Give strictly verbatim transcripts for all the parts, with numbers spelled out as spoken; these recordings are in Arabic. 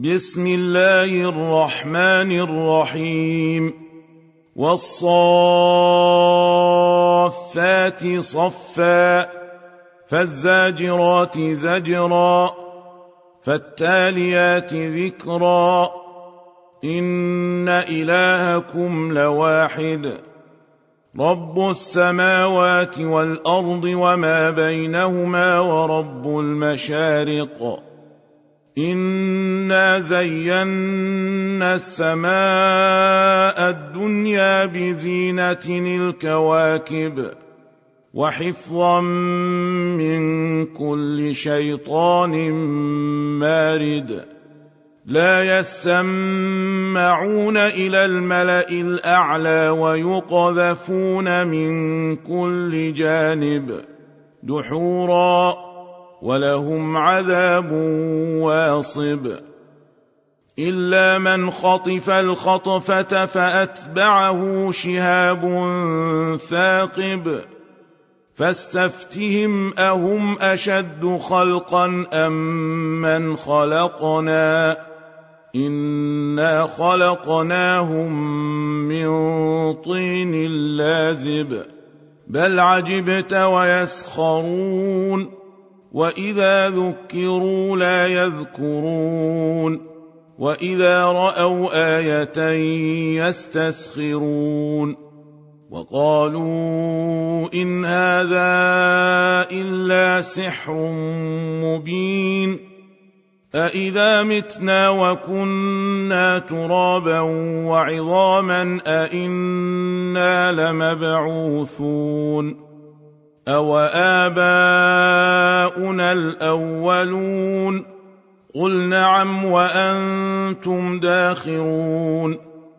بسم الله الرحمن الرحيم والصافات صفا فالزاجرات زجرا فالتاليات ذكرا إن إلهكم لواحد رب السماوات والأرض وما بينهما ورب المشارق إنا زينا السماء الدنيا بزينة الكواكب وحفظا من كل شيطان مارد لا يسمعون إلى الملأ الأعلى ويقذفون من كل جانب دحورا ولهم عذاب واصب إلا من خطف الخطفة فأتبعه شهاب ثاقب فاستفتهم أهم أشد خلقا أم من خلقنا إنا خلقناهم من طين لازب بل عجبت ويسخرون وإذا ذكروا لا يذكرون وإذا رأوا آية يستسخرون وقالوا إن هذا إلا سحر مبين أإذا متنا وكنا ترابا وعظاما أإنا لمبعوثون أو آباؤنا الأولون قل نعم وأنتم داخرون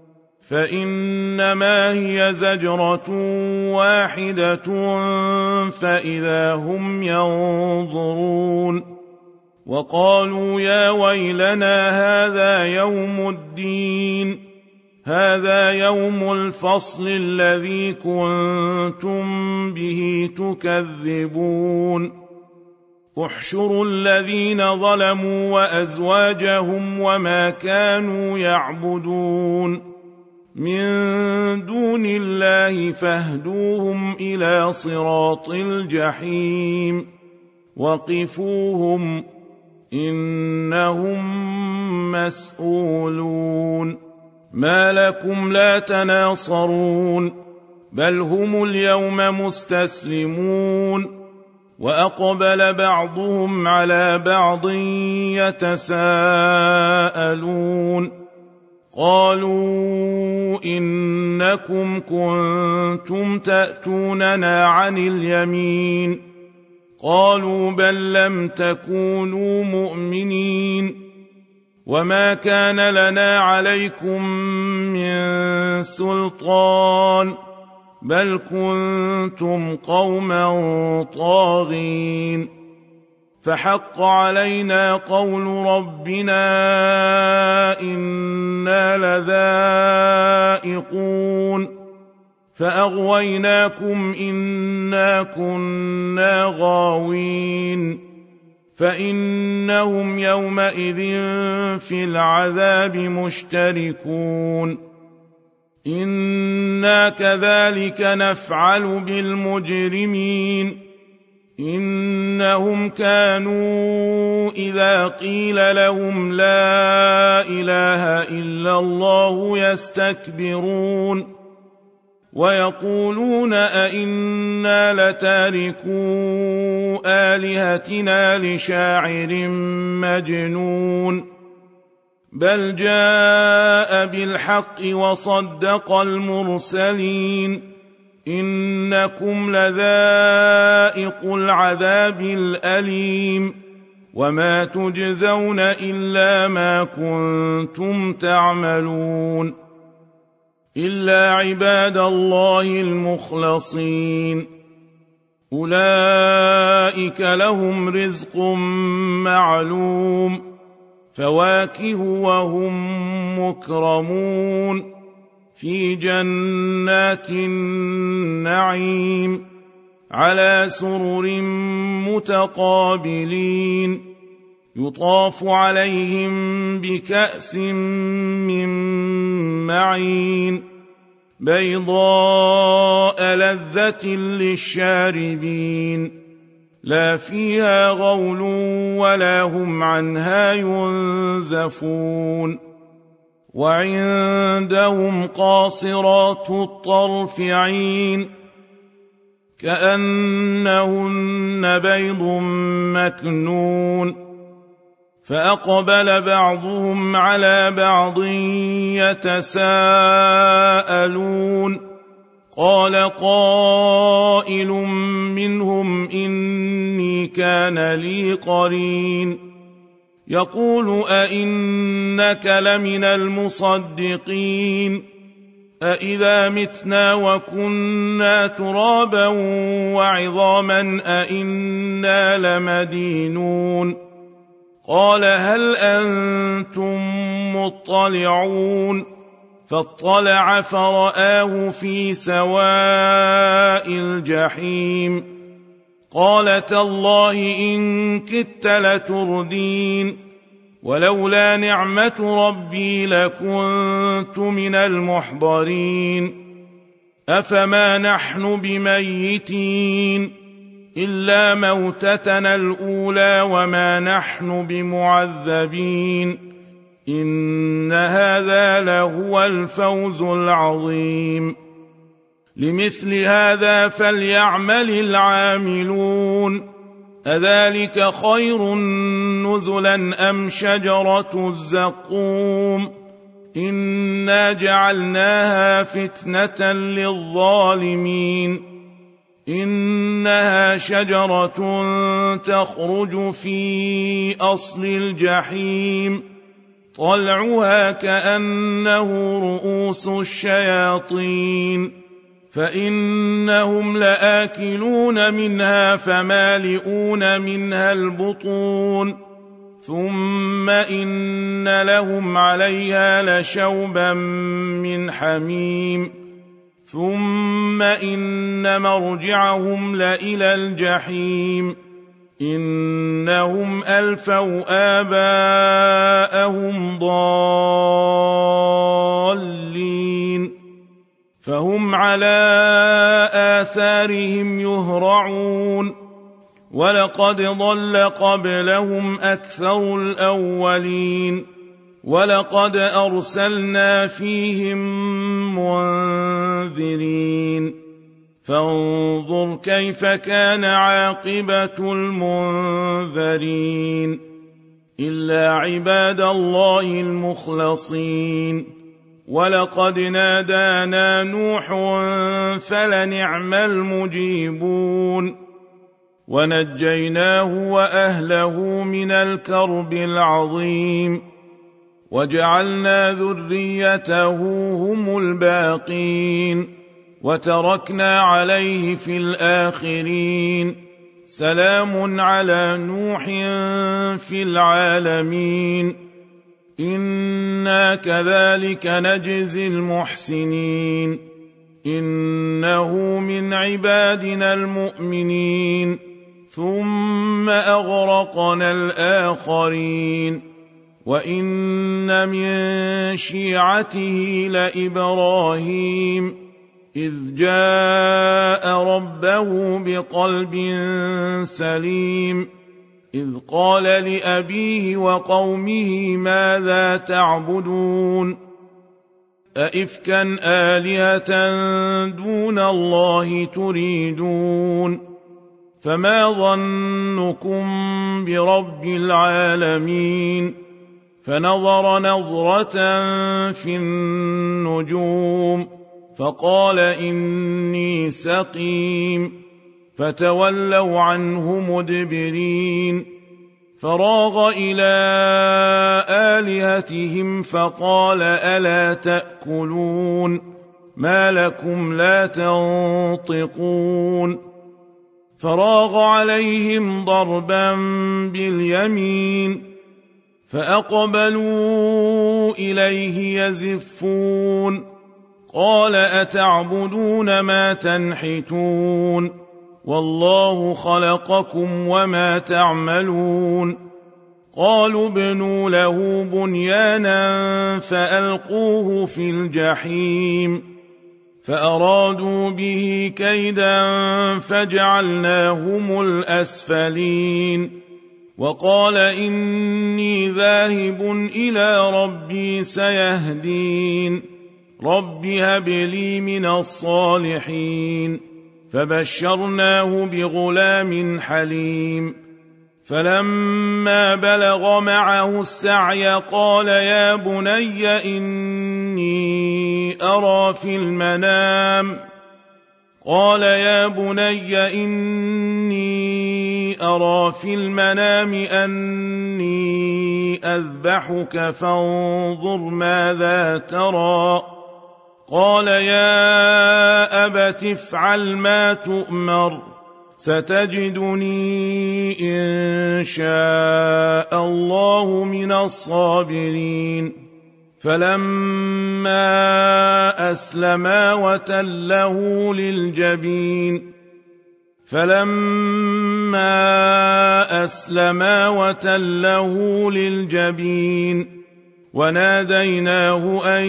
فإنما هي زجرة واحدة فإذا هم ينظرون وقالوا يا ويلنا هذا يوم الدين هذا يوم الفصل الذي كنتم به تكذبون احشروا الذين ظلموا وأزواجهم وما كانوا يعبدون من دون الله فاهدوهم إلى صراط الجحيم وقفوهم إنهم مسؤولون ما لكم لا تناصرون بل هم اليوم مستسلمون وأقبل بعضهم على بعض يتساءلون قالوا إنكم كنتم تأتوننا عن اليمين قالوا بل لم تكونوا مؤمنين وما كان لنا عليكم من سلطان بل كنتم قوما طاغين فحق علينا قول ربنا إنا لذائقون فأغويناكم إنا كنا غاوين فإنهم يومئذ في العذاب مشتركون إنا كذلك نفعل بالمجرمين إنهم كانوا إذا قيل لهم لا إله إلا الله يستكبرون ويقولون أئنا لتاركو آلهتنا لشاعر مجنون بل جاء بالحق وصدق المرسلين إنكم لذائق العذاب الأليم وما تجزون إلا ما كنتم تعملون إلا عباد الله المخلصين أولئك لهم رزق معلوم فواكه وهم مكرمون في جنات النعيم على سرر متقابلين يطاف عليهم بكأس من معين بيضاء لذة للشاربين لا فيها غول ولا هم عنها ينزفون وعندهم قاصرات الطرف عين كأنهن بيض مكنون فأقبل بعضهم على بعض يتساءلون قال قائل منهم إني كان لي قرين يقول أئنك لمن المصدقين أئذا متنا وكنا ترابا وعظاما أئنا لمدينون قال هل أنتم مطلعون فاطلع فرآه في سواء الجحيم قال تالله إن كدت لتردين ولولا نعمة ربي لكنت من المحضرين أفما نحن بميتين إلا موتتنا الأولى وما نحن بمعذبين إن هذا لهو الفوز العظيم لمثل هذا فليعمل العاملون أذلك خير نزلا أم شجرة الزقوم إنا جعلناها فتنة للظالمين إنها شجرة تخرج في أصل الجحيم طلعها كأنه رؤوس الشياطين فإنهم لآكلون منها فمالئون منها البطون ثم إن لهم عليها لشوبا من حميم ثم إن مرجعهم لإلى الجحيم إنهم ألفوا آباءهم ضالين فهم على آثارهم يهرعون ولقد ضل قبلهم أكثر الأولين ولقد أرسلنا فيهم منذرين فانظر كيف كان عاقبة المنذرين إلا عباد الله المخلصين ولقد نادانا نوح فلنعم المجيبون ونجيناه وأهله من الكرب العظيم وجعلنا ذريته هم الباقين وتركنا عليه في الآخرين سلام على نوح في العالمين إنا كذلك نجزي المحسنين إنه من عبادنا المؤمنين ثم أغرقنا الآخرين وإن من شيعته لإبراهيم إذ جاء ربه بقلب سليم إذ قال لأبيه وقومه ماذا تعبدون أئفكا آلهة دون الله تريدون فما ظنكم برب العالمين فنظر نظرة في النجوم فقال إني سقيم فتولوا عنه مدبرين فراغ إلى آلهتهم فقال ألا تأكلون ما لكم لا تنطقون فراغ عليهم ضربا باليمين فأقبلوا إليه يزفون قال أتعبدون ما تنحتون والله خلقكم وما تعملون قالوا ابنوا له بنيانا فألقوه في الجحيم فأرادوا به كيدا فجعلناهم الأسفلين وقال إني ذاهب إلى ربي سيهدين رب هب لي من الصالحين فبشرناه بغلام حليم فلما بلغ معه السعي قال يا بني إني أرى في المنام قال يا بني إني أرى في المنام أني أذبحك فانظر ماذا ترى قال يا أبت افعل ما تؤمر ستجدني إن شاء الله من الصابرين فلما أسلما وتله للجبين فلما أسلما وتله للجبين وناديناه أن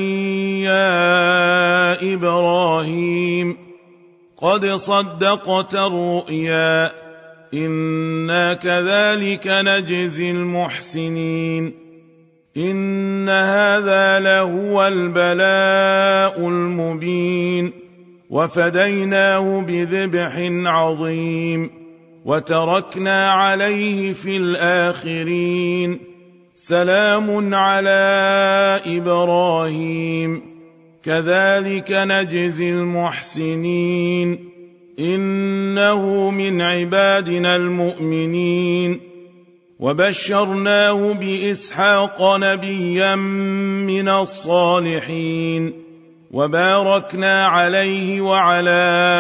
يا إبراهيم قد صدقت الرؤيا إنا كذلك نجزي المحسنين إن هذا لهو البلاء المبين وفديناه بذبح عظيم وتركنا عليه في الآخرين سلام على إبراهيم كذلك نجزي المحسنين إنه من عبادنا المؤمنين وبشرناه بإسحاق نبيا من الصالحين وباركنا عليه وعلى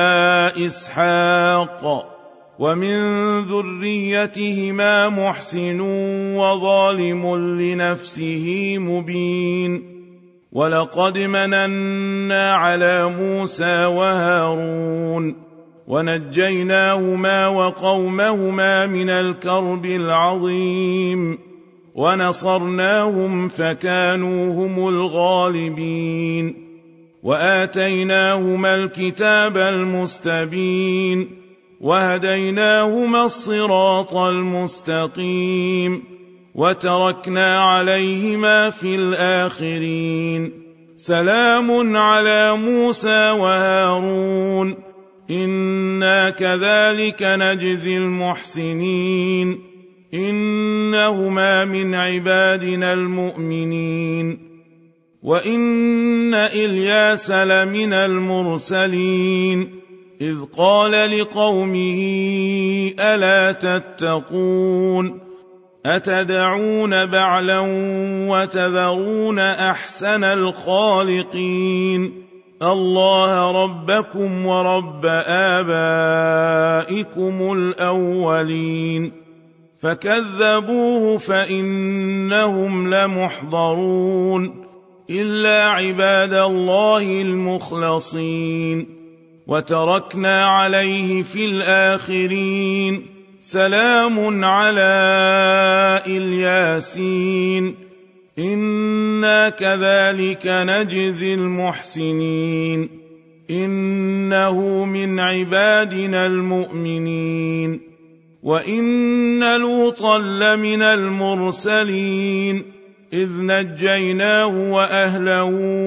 إسحاق ومن ذريتهما محسن وظالم لنفسه مبين ولقد مننا على موسى وهارون ونجيناهما وقومهما من الكرب العظيم ونصرناهم فكانوا هم الغالبين وآتيناهما الكتاب المستبين وهديناهما الصراط المستقيم وتركنا عليهما في الآخرين سلام على موسى وهارون إنا كذلك نجزي المحسنين إنهما من عبادنا المؤمنين وإن إلياس لمن المرسلين إذ قال لقومه ألا تتقون أتدعون بعلا وتذرون أحسن الخالقين الله ربكم ورب آبائكم الأولين فكذبوه فإنهم لمحضرون إلا عباد الله المخلصين وتركنا عليه في الآخرين سلام على الياسين إنا كذلك نجزي المحسنين إنه من عبادنا المؤمنين وإن لوطا لمن المرسلين إذ نجيناه وأهله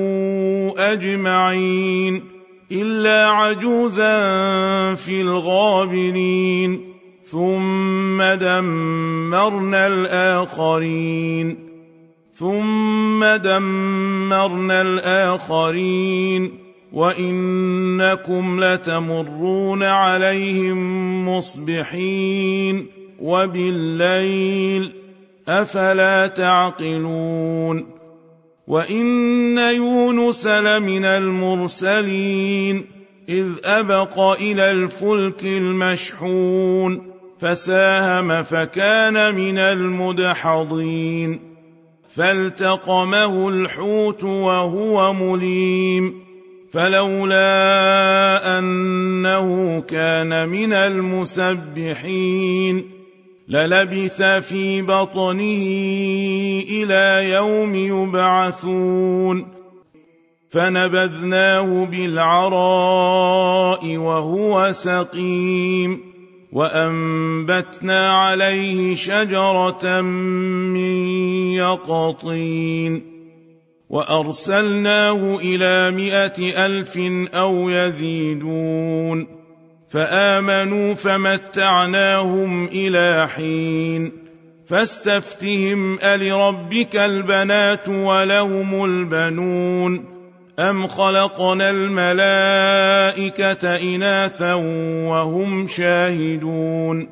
أجمعين إلا عجوزا في الغابرين ثم دمرنا الآخرين ثم دمرنا الآخرين وإنكم لتمرون عليهم مصبحين وبالليل أفلا تعقلون وإن يونس لمن المرسلين إذ أبق إلى الفلك المشحون فساهم فكان من المدحضين فالتقمه الحوت وهو مليم فلولا أنه كان من المسبحين للبث في بطنه إلى يوم يبعثون فنبذناه بالعراء وهو سقيم وأنبتنا عليه شجرة من يقطين وأرسلناه إلى مائة ألف أو يزيدون فآمنوا فمتعناهم إلى حين فاستفتهم ألربك البنات ولهم البنون أم خلقنا الملائكة إناثا وهم شاهدون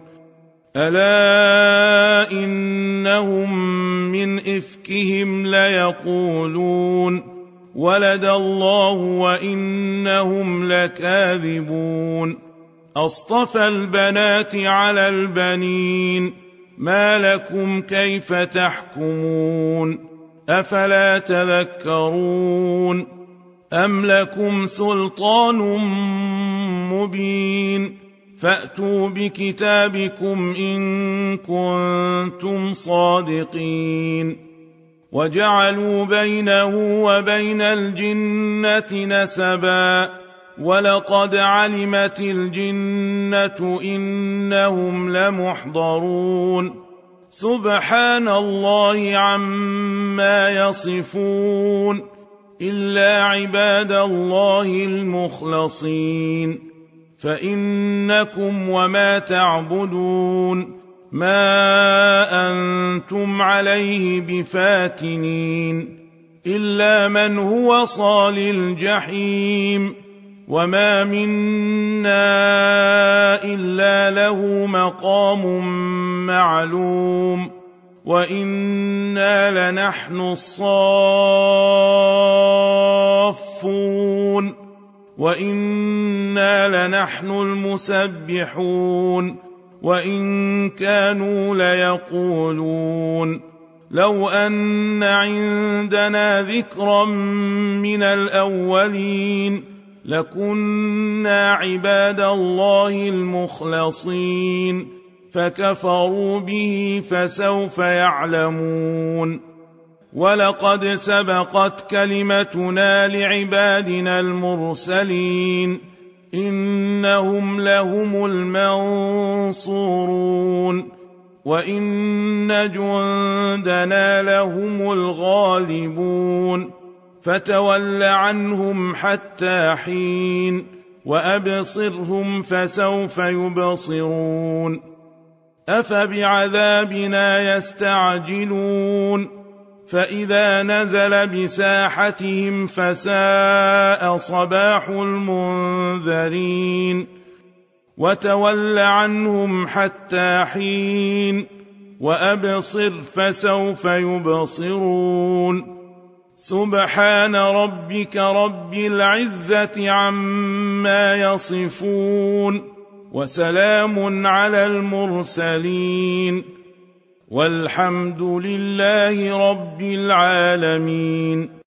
ألا إنهم من إفكهم ليقولون ولد الله وإنهم لكاذبون أصطفى البنات على البنين ما لكم كيف تحكمون أفلا تذكرون أم لكم سلطان مبين فأتوا بكتابكم إن كنتم صادقين وجعلوا بينه وبين الجنة نسبا ولقد علمت الجنة إنهم لمحضرون سبحان الله عما يصفون إلا عباد الله المخلصين فإنكم وما تعبدون ما أنتم عليه بفاتنين إلا من هو صال الجحيم وما منا إلا له مقام معلوم وإنا لنحن الصافون وإنا لنحن المسبحون وإن كانوا ليقولون لو أن عندنا ذكرا من الأولين لكنا عباد الله المخلصين فكفروا به فسوف يعلمون ولقد سبقت كلمتنا لعبادنا المرسلين إنهم لهم المنصورون وإن جندنا لهم الغالبون فتول عنهم حتى حين وأبصرهم فسوف يبصرون أفبعذابنا يستعجلون فإذا نزل بساحتهم فساء صباح المنذرين وتول عنهم حتى حين وأبصر فسوف يبصرون سبحان ربك رب العزة عما يصفون وسلام على المرسلين والحمد لله رب العالمين.